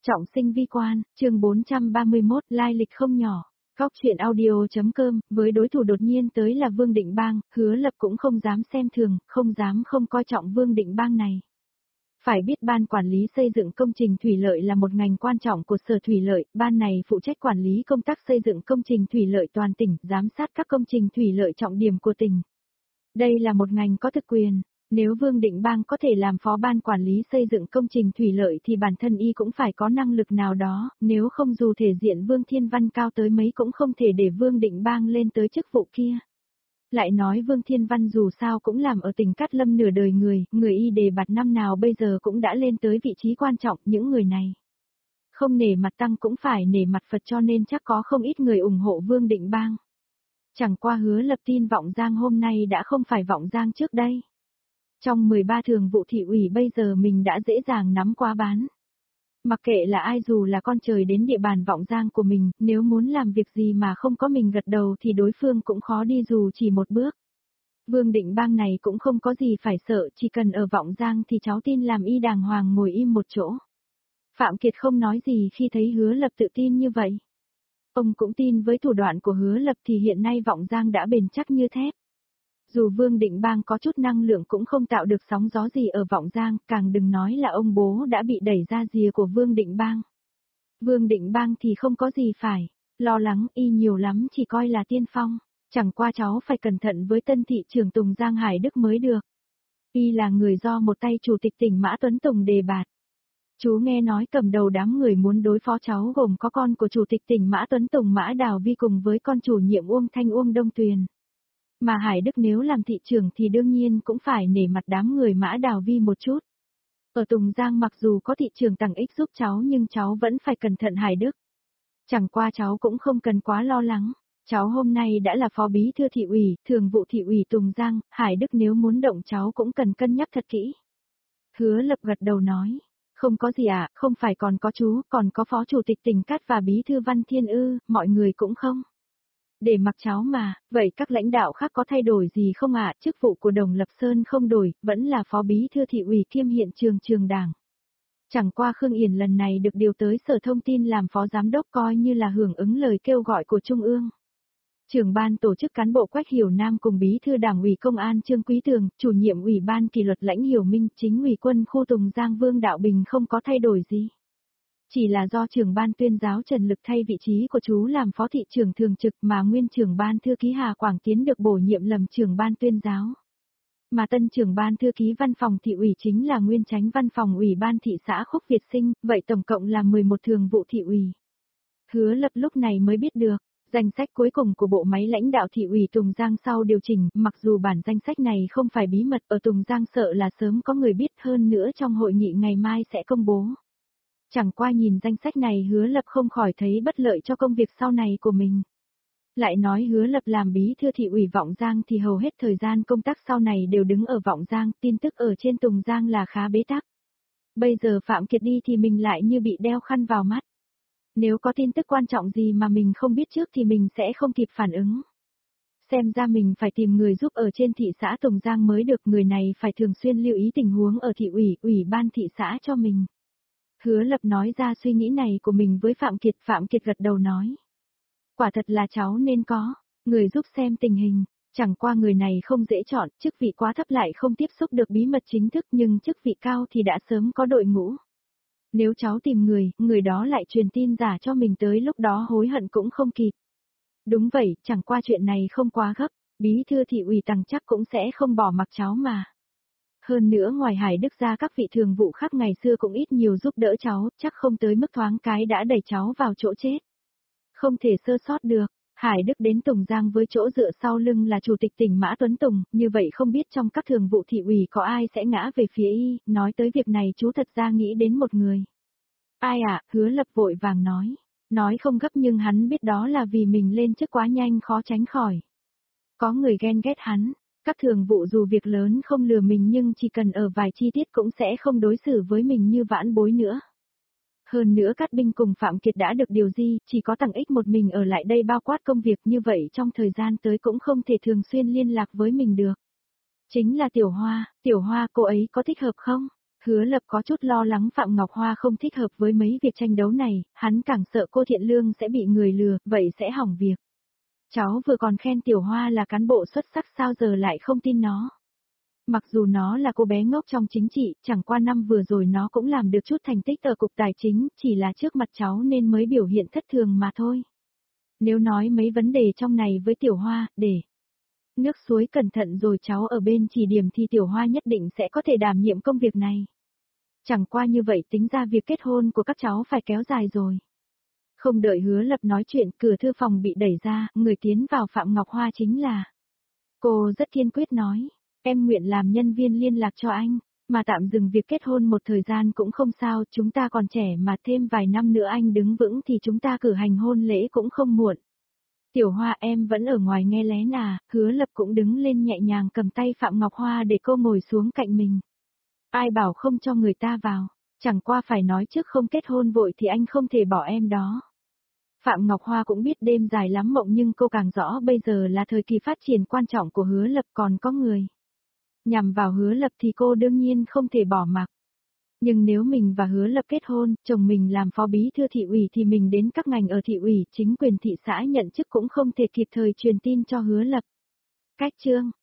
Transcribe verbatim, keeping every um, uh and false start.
Trọng sinh vi quan, chương bốn trăm ba mươi mốt, lai lịch không nhỏ. Góc chuyện audio.com, với đối thủ đột nhiên tới là Vương Định Bang, Hứa Lập cũng không dám xem thường, không dám không coi trọng Vương Định Bang này. Phải biết ban quản lý xây dựng công trình thủy lợi là một ngành quan trọng của Sở Thủy lợi, ban này phụ trách quản lý công tác xây dựng công trình thủy lợi toàn tỉnh, giám sát các công trình thủy lợi trọng điểm của tỉnh. Đây là một ngành có thực quyền. Nếu Vương Định Bang có thể làm phó ban quản lý xây dựng công trình thủy lợi thì bản thân y cũng phải có năng lực nào đó, nếu không dù thể diện Vương Thiên Văn cao tới mấy cũng không thể để Vương Định Bang lên tới chức vụ kia. Lại nói Vương Thiên Văn dù sao cũng làm ở tỉnh Cát Lâm nửa đời người, người y đề bạt năm nào bây giờ cũng đã lên tới vị trí quan trọng, những người này. Không nể mặt Tăng cũng phải nể mặt Phật, cho nên chắc có không ít người ủng hộ Vương Định Bang. Chẳng qua Hứa Lập tin Vọng Giang hôm nay đã không phải Vọng Giang trước đây. Trong mười ba thường vụ thị ủy bây giờ mình đã dễ dàng nắm quá bán. Mặc kệ là ai dù là con trời đến địa bàn Vọng Giang của mình, nếu muốn làm việc gì mà không có mình gật đầu thì đối phương cũng khó đi dù chỉ một bước. Vương Định Bang này cũng không có gì phải sợ, chỉ cần ở Vọng Giang thì cháu tin làm y đàng hoàng ngồi im một chỗ. Phạm Kiệt không nói gì khi thấy Hứa Lập tự tin như vậy. Ông cũng tin với thủ đoạn của Hứa Lập thì hiện nay Vọng Giang đã bền chắc như thép. Dù Vương Định Bang có chút năng lượng cũng không tạo được sóng gió gì ở Vọng Giang, càng đừng nói là ông bố đã bị đẩy ra rìa của Vương Định Bang. Vương Định Bang thì không có gì phải lo lắng, y nhiều lắm chỉ coi là tiên phong, chẳng qua cháu phải cẩn thận với tân thị trưởng Tùng Giang Hải Đức mới được. Y là người do một tay chủ tịch tỉnh Mã Tuấn Tùng đề bạt. Chú nghe nói cầm đầu đám người muốn đối phó cháu gồm có con của chủ tịch tỉnh Mã Tuấn Tùng Mã Đào Vi cùng với con chủ nhiệm Uông Thanh Uông Đông Tuyền. Mà Hải Đức nếu làm thị trưởng thì đương nhiên cũng phải nể mặt đám người Mã Đào Vi một chút. Ở Tùng Giang mặc dù có thị trưởng Tằng Ích giúp cháu nhưng cháu vẫn phải cẩn thận Hải Đức. Chẳng qua cháu cũng không cần quá lo lắng. Cháu hôm nay đã là phó bí thư thị ủy, thường vụ thị ủy Tùng Giang, Hải Đức nếu muốn động cháu cũng cần cân nhắc thật kỹ. Hứa Lập gật đầu nói, không có gì ạ, à, không phải còn có chú, còn có phó chủ tịch tỉnh Cát và bí thư Văn Thiên ư, mọi người cũng không. Để mặc cháu mà, vậy các lãnh đạo khác có thay đổi gì không ạ? À? Chức vụ của Đồng Lập Sơn không đổi, vẫn là phó bí thư thị ủy kiêm hiện trường trường đảng. Chẳng qua Khương Yển lần này được điều tới Sở Thông tin làm phó giám đốc coi như là hưởng ứng lời kêu gọi của Trung ương. Trưởng ban tổ chức cán bộ Quách Hiểu Nam cùng bí thư đảng ủy công an Trương Quý Tường, chủ nhiệm ủy ban kỷ luật Lãnh Hiểu Minh, chính ủy quân khu Tùng Giang Vương Đạo Bình không có thay đổi gì. Chỉ là do trưởng ban tuyên giáo Trần Lực thay vị trí của chú làm phó thị trưởng thường trực mà nguyên trưởng ban thư ký Hà Quảng Tiến được bổ nhiệm làm trưởng ban tuyên giáo. Mà tân trưởng ban thư ký văn phòng thị ủy chính là nguyên chánh văn phòng ủy ban thị xã Khúc Việt Sinh, vậy tổng cộng là mười một thường vụ thị ủy. Hứa Lập lúc này mới biết được, danh sách cuối cùng của bộ máy lãnh đạo thị ủy Tùng Giang sau điều chỉnh, mặc dù bản danh sách này không phải bí mật ở Tùng Giang sợ là sớm có người biết hơn nữa trong hội nghị ngày mai sẽ công bố. Chẳng qua nhìn danh sách này Hứa Lập không khỏi thấy bất lợi cho công việc sau này của mình. Lại nói Hứa Lập làm bí thư thị ủy Vọng Giang thì hầu hết thời gian công tác sau này đều đứng ở Vọng Giang, tin tức ở trên Tùng Giang là khá bế tắc. Bây giờ Phạm Kiệt đi thì mình lại như bị đeo khăn vào mắt. Nếu có tin tức quan trọng gì mà mình không biết trước thì mình sẽ không kịp phản ứng. Xem ra mình phải tìm người giúp ở trên thị xã Tùng Giang mới được, người này phải thường xuyên lưu ý tình huống ở thị ủy, ủy ban thị xã cho mình. Hứa Lập nói ra suy nghĩ này của mình với Phạm Kiệt, Phạm Kiệt gật đầu nói. Quả thật là cháu nên có, người giúp xem tình hình, chẳng qua người này không dễ chọn, chức vị quá thấp lại không tiếp xúc được bí mật chính thức nhưng chức vị cao thì đã sớm có đội ngũ. Nếu cháu tìm người, người đó lại truyền tin giả cho mình tới lúc đó hối hận cũng không kịp. Đúng vậy, chẳng qua chuyện này không quá gấp, bí thư thị ủy Tằng chắc cũng sẽ không bỏ mặc cháu mà. Hơn nữa ngoài Hải Đức ra các vị thường vụ khác ngày xưa cũng ít nhiều giúp đỡ cháu, chắc không tới mức thoáng cái đã đẩy cháu vào chỗ chết. Không thể sơ sót được, Hải Đức đến Tùng Giang với chỗ dựa sau lưng là chủ tịch tỉnh Mã Tuấn Tùng, như vậy không biết trong các thường vụ thị ủy có ai sẽ ngã về phía y, nói tới việc này chú thật ra nghĩ đến một người. Ai ạ? À? Hứa Lập vội vàng nói, nói không gấp nhưng hắn biết đó là vì mình lên chức quá nhanh khó tránh khỏi. Có người ghen ghét hắn. Các thường vụ dù việc lớn không lừa mình nhưng chỉ cần ở vài chi tiết cũng sẽ không đối xử với mình như vãn bối nữa. Hơn nữa Cát Binh cùng Phạm Kiệt đã được điều di, chỉ có Tằng Ích một mình ở lại đây bao quát công việc, như vậy trong thời gian tới cũng không thể thường xuyên liên lạc với mình được. Chính là Tiểu Hoa, Tiểu Hoa cô ấy có thích hợp không? Hứa Lập có chút lo lắng Phạm Ngọc Hoa không thích hợp với mấy việc tranh đấu này, hắn càng sợ cô Thiện Lương sẽ bị người lừa, vậy sẽ hỏng việc. Cháu vừa còn khen Tiểu Hoa là cán bộ xuất sắc sao giờ lại không tin nó. Mặc dù nó là cô bé ngốc trong chính trị, chẳng qua năm vừa rồi nó cũng làm được chút thành tích ở cục tài chính, chỉ là trước mặt cháu nên mới biểu hiện thất thường mà thôi. Nếu nói mấy vấn đề trong này với Tiểu Hoa, để nước suối cẩn thận rồi cháu ở bên chỉ điểm thì Tiểu Hoa nhất định sẽ có thể đảm nhiệm công việc này. Chẳng qua như vậy tính ra việc kết hôn của các cháu phải kéo dài rồi. Không đợi Hứa Lập nói chuyện, cửa thư phòng bị đẩy ra, người tiến vào Phạm Ngọc Hoa chính là. Cô rất kiên quyết nói, em nguyện làm nhân viên liên lạc cho anh, mà tạm dừng việc kết hôn một thời gian cũng không sao, chúng ta còn trẻ mà thêm vài năm nữa anh đứng vững thì chúng ta cử hành hôn lễ cũng không muộn. Tiểu Hoa em vẫn ở ngoài nghe lén à, Hứa Lập cũng đứng lên nhẹ nhàng cầm tay Phạm Ngọc Hoa để cô ngồi xuống cạnh mình. Ai bảo không cho người ta vào, chẳng qua phải nói trước không kết hôn vội thì anh không thể bỏ em đó. Phạm Ngọc Hoa cũng biết đêm dài lắm mộng nhưng cô càng rõ bây giờ là thời kỳ phát triển quan trọng của Hứa Lập còn có người. Nhằm vào Hứa Lập thì cô đương nhiên không thể bỏ mặc. Nhưng nếu mình và Hứa Lập kết hôn, chồng mình làm phó bí thư thị ủy thì mình đến các ngành ở thị ủy, chính quyền thị xã nhận chức cũng không thể kịp thời truyền tin cho Hứa Lập. Cách chương